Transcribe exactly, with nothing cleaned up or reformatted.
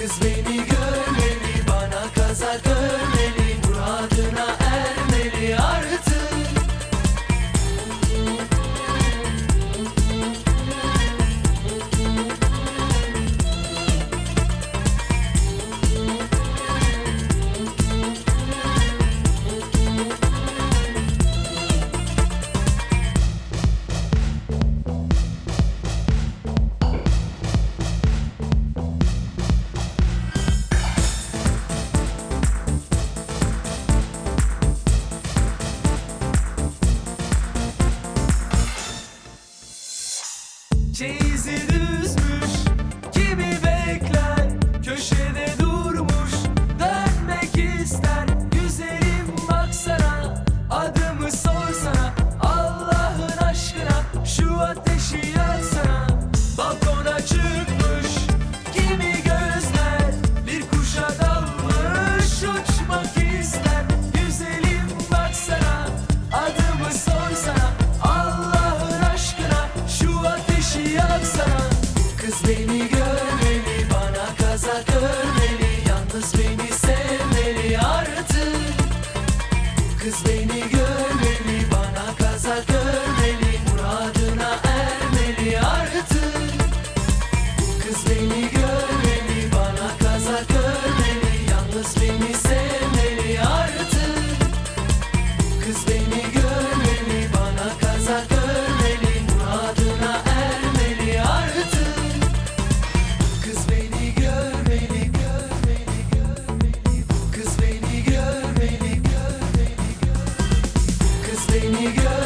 Kız beni görmeli, bana kazak örmeli, muradına ermeli artık. Çeyizi düzmüş, kimi bekler, köşede durmuş, dönmek ister. Güzelim baksana, adımı sorsana, Allah'ın aşkına şu ateşi yaksana. Balkona çıkmış, kimi gözler, bir kuşa dalmış, uçmak ister. Güzelim baksana, adımı sorsana, Allah'ın aşkına şu ateşi yaksana. Kız beni görmeli, bana kazak örmeli, yalnız beni sevmeli artık. Kız beni görmeli, bana kazak örmeli, muradına ermeli artık. Kız beni görmeli, bana kazak örmeli, yalnız beni sevmeli artık. Kız beni görmeli, bana kazak örmeli, muradına ermeli artık. Kız beni görmeli, görmeli, görmeli. Kız beni görmeli, görmeli, görmeli. Kız beni görmeli.